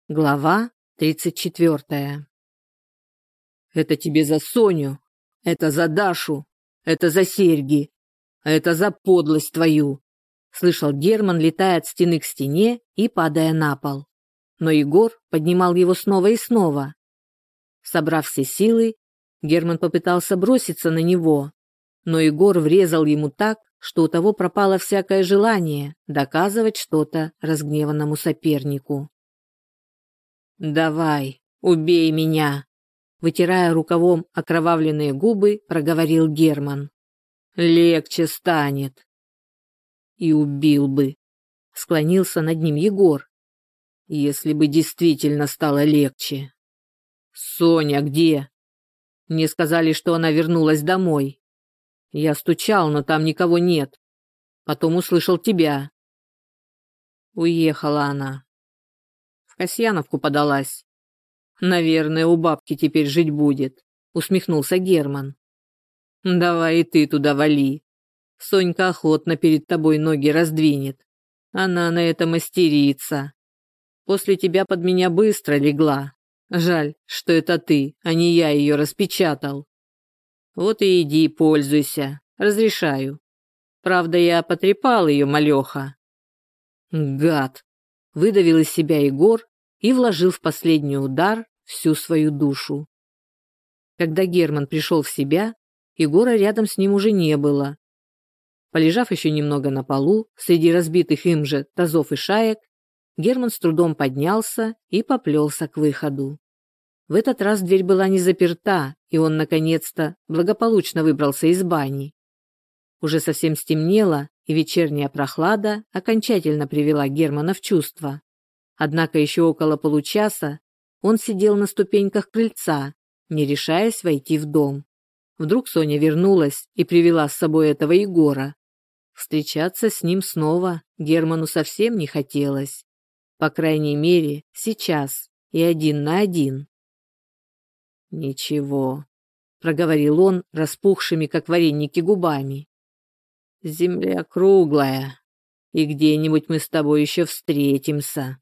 Глава 34. «Это тебе за Соню, это за Дашу, это за серьги, а это за подлость твою!» Слышал Герман, летая от стены к стене и падая на пол. Но Егор поднимал его снова и снова. Собрав все силы, Герман попытался броситься на него, но Егор врезал ему так, что у того пропало всякое желание доказывать что-то разгневанному сопернику. «Давай, убей меня!» Вытирая рукавом окровавленные губы, проговорил Герман. «Легче станет». «И убил бы», — склонился над ним Егор. «Если бы действительно стало легче». «Соня где?» Мне сказали, что она вернулась домой. Я стучал, но там никого нет. Потом услышал тебя. Уехала она. В Касьяновку подалась. Наверное, у бабки теперь жить будет, усмехнулся Герман. Давай и ты туда вали. Сонька охотно перед тобой ноги раздвинет. Она на это мастерица. После тебя под меня быстро легла. Жаль, что это ты, а не я ее распечатал. Вот и иди, пользуйся, разрешаю. Правда, я потрепал ее, малеха. Гад! Выдавил из себя Егор и вложил в последний удар всю свою душу. Когда Герман пришел в себя, Егора рядом с ним уже не было. Полежав еще немного на полу, среди разбитых им же тазов и шаек, Герман с трудом поднялся и поплелся к выходу. В этот раз дверь была не заперта, и он, наконец-то, благополучно выбрался из бани. Уже совсем стемнело, и вечерняя прохлада окончательно привела Германа в чувство. Однако еще около получаса он сидел на ступеньках крыльца, не решаясь войти в дом. Вдруг Соня вернулась и привела с собой этого Егора. Встречаться с ним снова Герману совсем не хотелось. По крайней мере, сейчас и один на один. «Ничего», — проговорил он распухшими, как вареники, губами. «Земля круглая, и где-нибудь мы с тобой еще встретимся».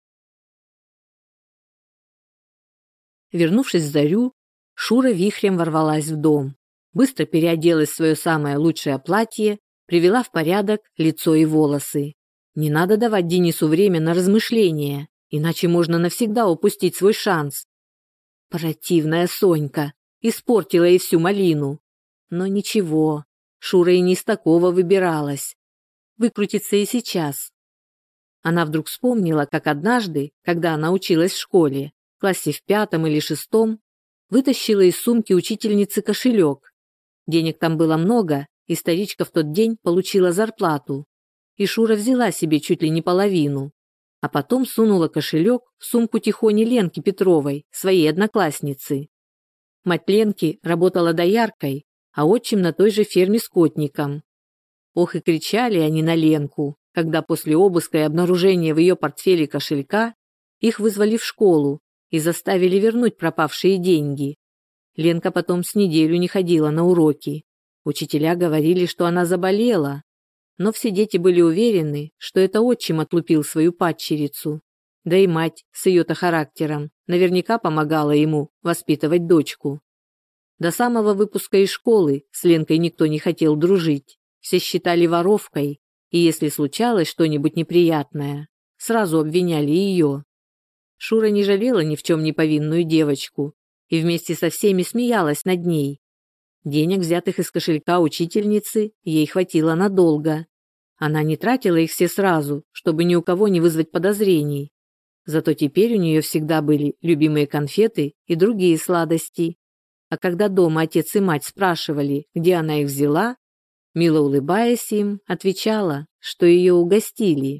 Вернувшись в зарю, Шура вихрем ворвалась в дом, быстро переоделась в свое самое лучшее платье, привела в порядок лицо и волосы. Не надо давать Денису время на размышления, иначе можно навсегда упустить свой шанс. Противная Сонька испортила ей всю малину. Но ничего, Шура и не из такого выбиралась. Выкрутится и сейчас. Она вдруг вспомнила, как однажды, когда она училась в школе, в классе в 5 или 6, вытащила из сумки учительницы кошелек. Денег там было много, и старичка в тот день получила зарплату. И Шура взяла себе чуть ли не половину, а потом сунула кошелек в сумку Тихони Ленки Петровой, своей одноклассницы. Мать Ленки работала дояркой, а отчим на той же ферме скотником. Ох и кричали они на Ленку, когда после обыска и обнаружения в ее портфеле кошелька их вызвали в школу и заставили вернуть пропавшие деньги. Ленка потом с неделю не ходила на уроки. Учителя говорили, что она заболела, но все дети были уверены, что это отчим отлупил свою падчерицу. Да и мать с ее-то характером наверняка помогала ему воспитывать дочку. До самого выпуска из школы с Ленкой никто не хотел дружить. Все считали воровкой, и если случалось что-нибудь неприятное, сразу обвиняли ее. Шура не жалела ни в чем не повинную девочку и вместе со всеми смеялась над ней. Денег, взятых из кошелька учительницы, ей хватило надолго. Она не тратила их все сразу, чтобы ни у кого не вызвать подозрений. Зато теперь у нее всегда были любимые конфеты и другие сладости. А когда дома отец и мать спрашивали, где она их взяла, мило улыбаясь им, отвечала, что ее угостили.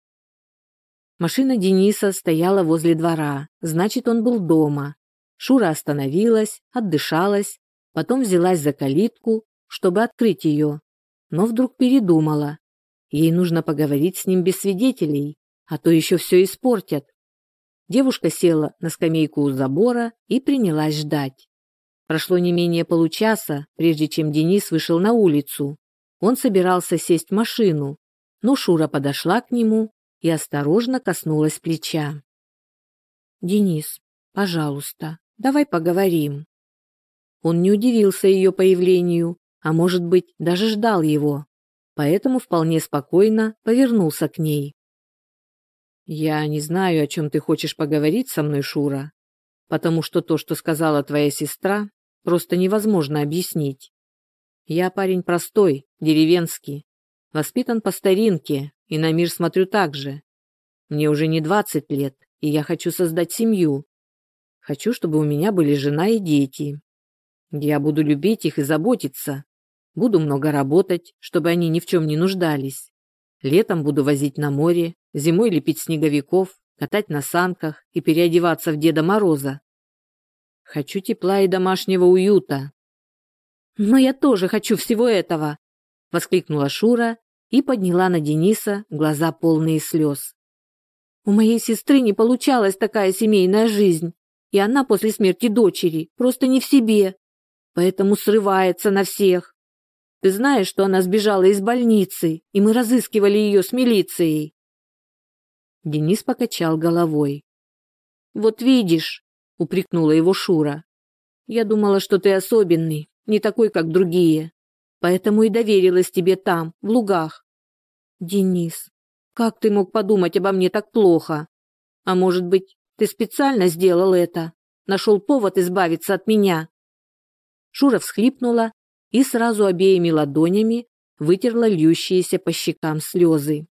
Машина Дениса стояла возле двора, значит, он был дома. Шура остановилась, отдышалась, потом взялась за калитку, чтобы открыть ее, но вдруг передумала. Ей нужно поговорить с ним без свидетелей, а то еще все испортят. Девушка села на скамейку у забора и принялась ждать. Прошло не менее получаса, прежде чем Денис вышел на улицу. Он собирался сесть в машину, но Шура подошла к нему и осторожно коснулась плеча. «Денис, пожалуйста, давай поговорим». Он не удивился ее появлению, а может быть, даже ждал его, поэтому вполне спокойно повернулся к ней. «Я не знаю, о чем ты хочешь поговорить со мной, Шура, потому что то, что сказала твоя сестра, просто невозможно объяснить. Я парень простой, деревенский, воспитан по старинке и на мир смотрю так же. Мне уже не 20 лет, и я хочу создать семью. Хочу, чтобы у меня были жена и дети. Я буду любить их и заботиться. Буду много работать, чтобы они ни в чем не нуждались. Летом буду возить на море, зимой лепить снеговиков, катать на санках и переодеваться в Деда Мороза. Хочу тепла и домашнего уюта». «Но я тоже хочу всего этого!» — воскликнула Шура и подняла на Дениса глаза полные слез. «У моей сестры не получалась такая семейная жизнь, и она после смерти дочери просто не в себе, поэтому срывается на всех. Ты знаешь, что она сбежала из больницы, и мы разыскивали ее с милицией?» Денис покачал головой. «Вот видишь», — упрекнула его Шура, — «я думала, что ты особенный, не такой, как другие, поэтому и доверилась тебе там, в Лугах. Денис, как ты мог подумать обо мне так плохо? А может быть, ты специально сделал это? Нашел повод избавиться от меня?» Шура всхлипнула и сразу обеими ладонями вытерла льющиеся по щекам слезы.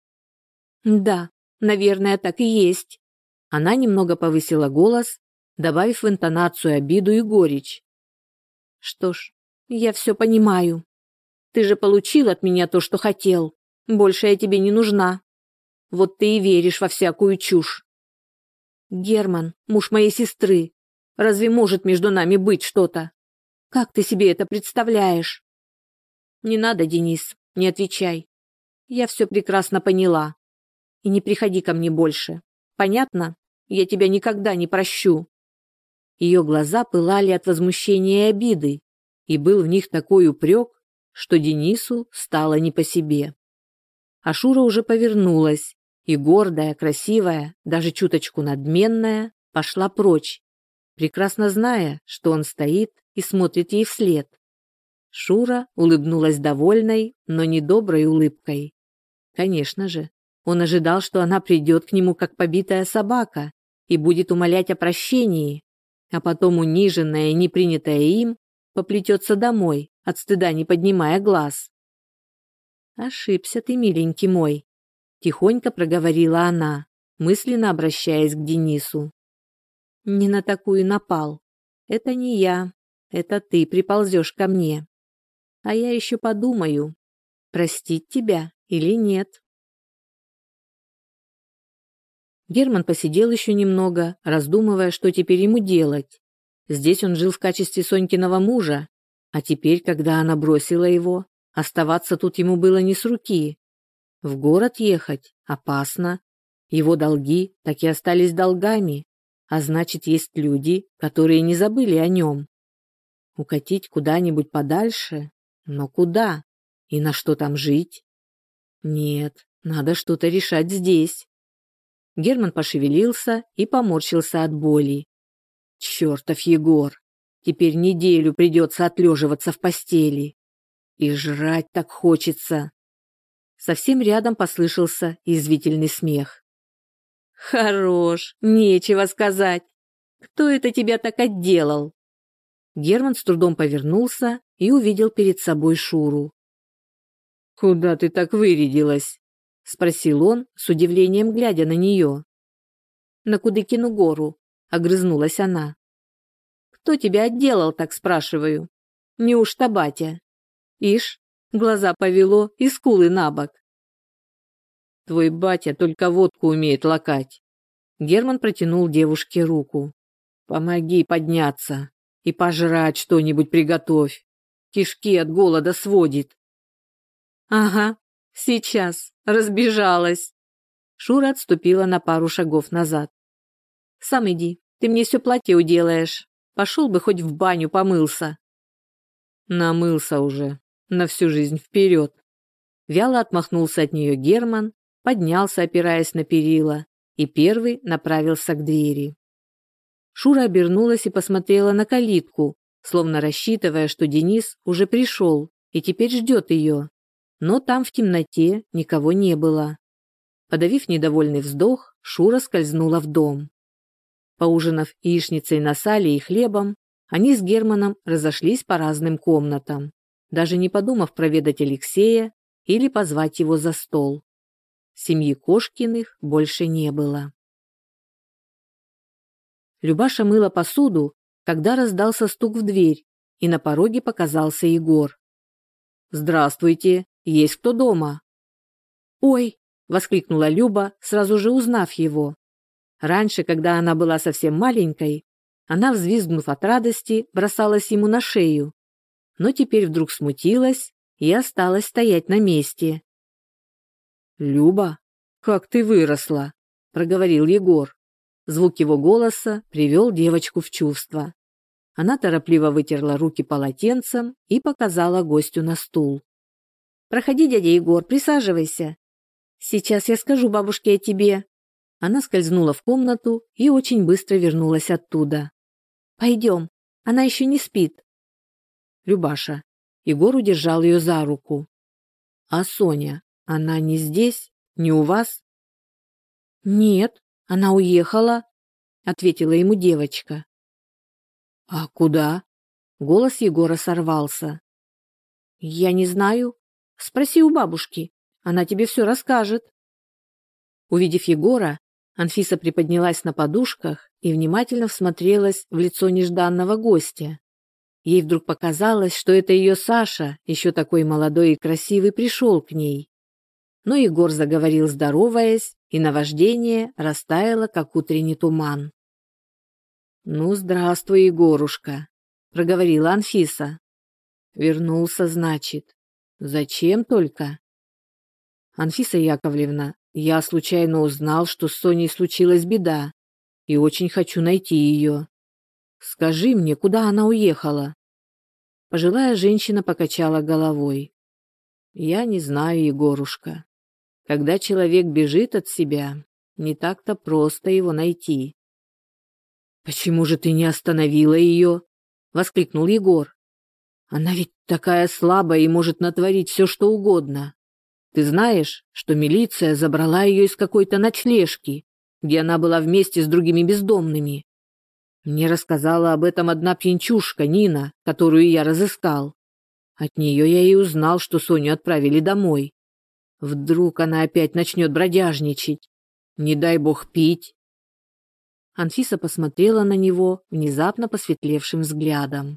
«Да, наверное, так и есть». Она немного повысила голос, добавив в интонацию обиду и горечь. «Что ж, я все понимаю. Ты же получил от меня то, что хотел. Больше я тебе не нужна. Вот ты и веришь во всякую чушь. Герман, муж моей сестры. Разве может между нами быть что-то? Как ты себе это представляешь?» «Не надо, Денис, не отвечай. Я все прекрасно поняла. И не приходи ко мне больше. Понятно? Я тебя никогда не прощу». Ее глаза пылали от возмущения и обиды, и был в них такой упрек, что Денису стало не по себе. А Шура уже повернулась, и гордая, красивая, даже чуточку надменная, пошла прочь, прекрасно зная, что он стоит и смотрит ей вслед. Шура улыбнулась довольной, но недоброй улыбкой. Конечно же, он ожидал, что она придет к нему как побитая собака и будет умолять о прощении, а потом, униженная и не принятая им, поплетется домой, от стыда не поднимая глаз. «Ошибся ты, миленький мой», — тихонько проговорила она, мысленно обращаясь к Денису. «Не на такую напал. Это не я, это ты приползешь ко мне. А я еще подумаю, простить тебя или нет». Герман посидел еще немного, раздумывая, что теперь ему делать. Здесь он жил в качестве Сонькиного мужа, а теперь, когда она бросила его, оставаться тут ему было не с руки. В город ехать опасно. Его долги так и остались долгами, а значит, есть люди, которые не забыли о нем. Укатить куда-нибудь подальше? Но куда? И на что там жить? Нет, надо что-то решать здесь. Герман пошевелился и поморщился от боли. Чертов Егор! Теперь неделю придется отлеживаться в постели. И жрать так хочется. Совсем рядом послышался язвительный смех. «Хорош, нечего сказать. Кто это тебя так отделал?» Герман с трудом повернулся и увидел перед собой Шуру. «Куда ты так вырядилась?» — спросил он, с удивлением глядя на нее. «На Кудыкину гору», — огрызнулась она. «Кто тебя отделал, так спрашиваю? Неужто батя? Ишь, глаза повело и скулы набок». «Твой батя только водку умеет лакать». Герман протянул девушке руку. «Помоги подняться и пожрать что-нибудь приготовь. Кишки от голода сводит». «Ага, сейчас, разбежалась». Шура отступила на пару шагов назад. «Сам иди, ты мне все платье уделаешь. Пошел бы хоть в баню помылся». «Намылся уже, на всю жизнь вперед». Вяло отмахнулся от нее Герман, поднялся, опираясь на перила, и первый направился к двери. Шура обернулась и посмотрела на калитку, словно рассчитывая, что Денис уже пришел и теперь ждет ее. Но там в темноте никого не было. Подавив недовольный вздох, Шура скользнула в дом. Поужинав яичницей на сале и хлебом, они с Германом разошлись по разным комнатам, даже не подумав проведать Алексея или позвать его за стол. Семьи Кошкиных больше не было. Любаша мыла посуду, когда раздался стук в дверь, и на пороге показался Егор. «Здравствуйте, есть кто дома?» «Ой!» – воскликнула Люба, сразу же узнав его. Раньше, когда она была совсем маленькой, она, взвизгнув от радости, бросалась ему на шею, но теперь вдруг смутилась и осталась стоять на месте. «Люба, как ты выросла!» – проговорил Егор. Звук его голоса привел девочку в чувство. Она торопливо вытерла руки полотенцем и показала гостю на стул. «Проходи, дядя Егор, присаживайся. Сейчас я скажу бабушке о тебе». Она скользнула в комнату и очень быстро вернулась оттуда. «Пойдем, она еще не спит». «Любаша». Егор удержал ее за руку. «А Соня, она не здесь? Не у вас?» «Нет, она уехала», — ответила ему девочка. «А куда?» Голос Егора сорвался. «Я не знаю. Спроси у бабушки, она тебе все расскажет». Увидев Егора, Анфиса приподнялась на подушках и внимательно всмотрелась в лицо нежданного гостя. Ей вдруг показалось, что это ее Саша, еще такой молодой и красивый, пришел к ней. Но Егор заговорил, здороваясь, и наваждение растаяло, как утренний туман. «Ну, здравствуй, Егорушка», — проговорила Анфиса. «Вернулся, значит. Зачем только?» «Анфиса Яковлевна, я случайно узнал, что с Соней случилась беда, и очень хочу найти ее. Скажи мне, куда она уехала?» Пожилая женщина покачала головой. «Я не знаю, Егорушка. Когда человек бежит от себя, не так-то просто его найти». «Почему же ты не остановила ее?» — воскликнул Егор. «Она ведь такая слабая и может натворить все, что угодно. Ты знаешь, что милиция забрала ее из какой-то ночлежки, где она была вместе с другими бездомными? Мне рассказала об этом одна пьянчушка, Нина, которую я разыскал. От нее я и узнал, что Соню отправили домой. Вдруг она опять начнет бродяжничать. Не дай бог пить». Анфиса посмотрела на него внезапно посветлевшим взглядом.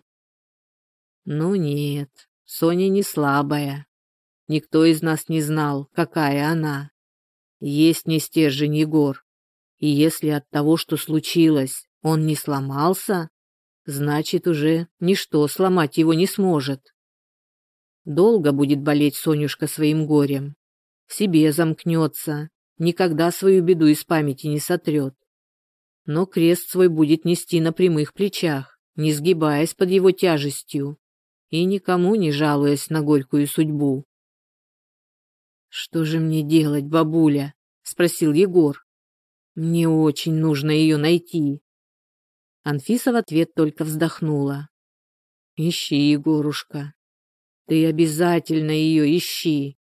«Ну нет, Соня не слабая. Никто из нас не знал, какая она. Есть не стержень, Егор. И если от того, что случилось, он не сломался, значит, уже ничто сломать его не сможет. Долго будет болеть Сонюшка своим горем. В себе замкнется, никогда свою беду из памяти не сотрет. Но крест свой будет нести на прямых плечах, не сгибаясь под его тяжестью и никому не жалуясь на горькую судьбу. «Что же мне делать, бабуля?» — спросил Егор. «Мне очень нужно ее найти». Анфиса в ответ только вздохнула. «Ищи, Егорушка. Ты обязательно ее ищи».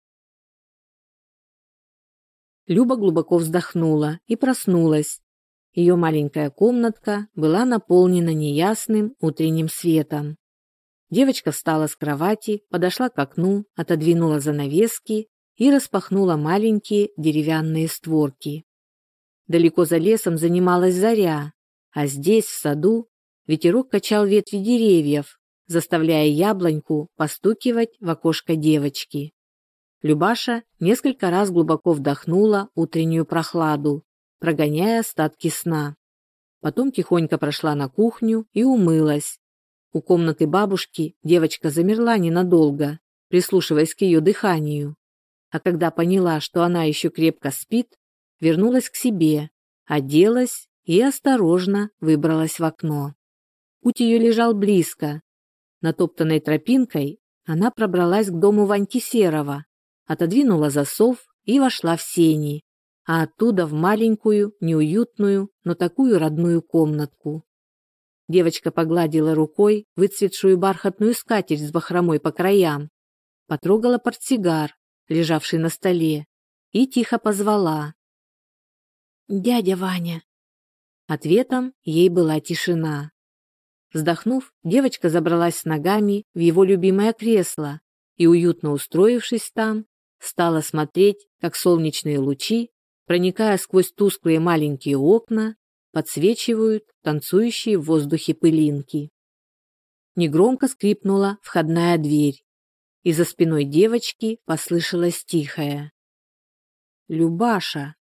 Люба глубоко вздохнула и проснулась. Ее маленькая комнатка была наполнена неясным утренним светом. Девочка встала с кровати, подошла к окну, отодвинула занавески и распахнула маленькие деревянные створки. Далеко за лесом занималась заря, а здесь, в саду, ветерок качал ветви деревьев, заставляя яблоньку постукивать в окошко девочки. Любаша несколько раз глубоко вдохнула утреннюю прохладу, прогоняя остатки сна. Потом тихонько прошла на кухню и умылась. У комнаты бабушки девочка замерла ненадолго, прислушиваясь к ее дыханию. А когда поняла, что она еще крепко спит, вернулась к себе, оделась и осторожно выбралась в окно. Путь ее лежал близко. Натоптанной тропинкой она пробралась к дому Ваньки Серова, отодвинула засов и вошла в сени. а оттуда в маленькую, неуютную, но такую родную комнатку. Девочка погладила рукой выцветшую бархатную скатерть с бахромой по краям, потрогала портсигар, лежавший на столе, и тихо позвала: «Дядя Ваня». Ответом ей была тишина. Вздохнув, девочка забралась с ногами в его любимое кресло и, уютно устроившись там, стала смотреть, как солнечные лучи, проникая сквозь тусклые маленькие окна, подсвечивают танцующие в воздухе пылинки. Негромко скрипнула входная дверь, и за спиной девочки послышалось тихое: «Любаша».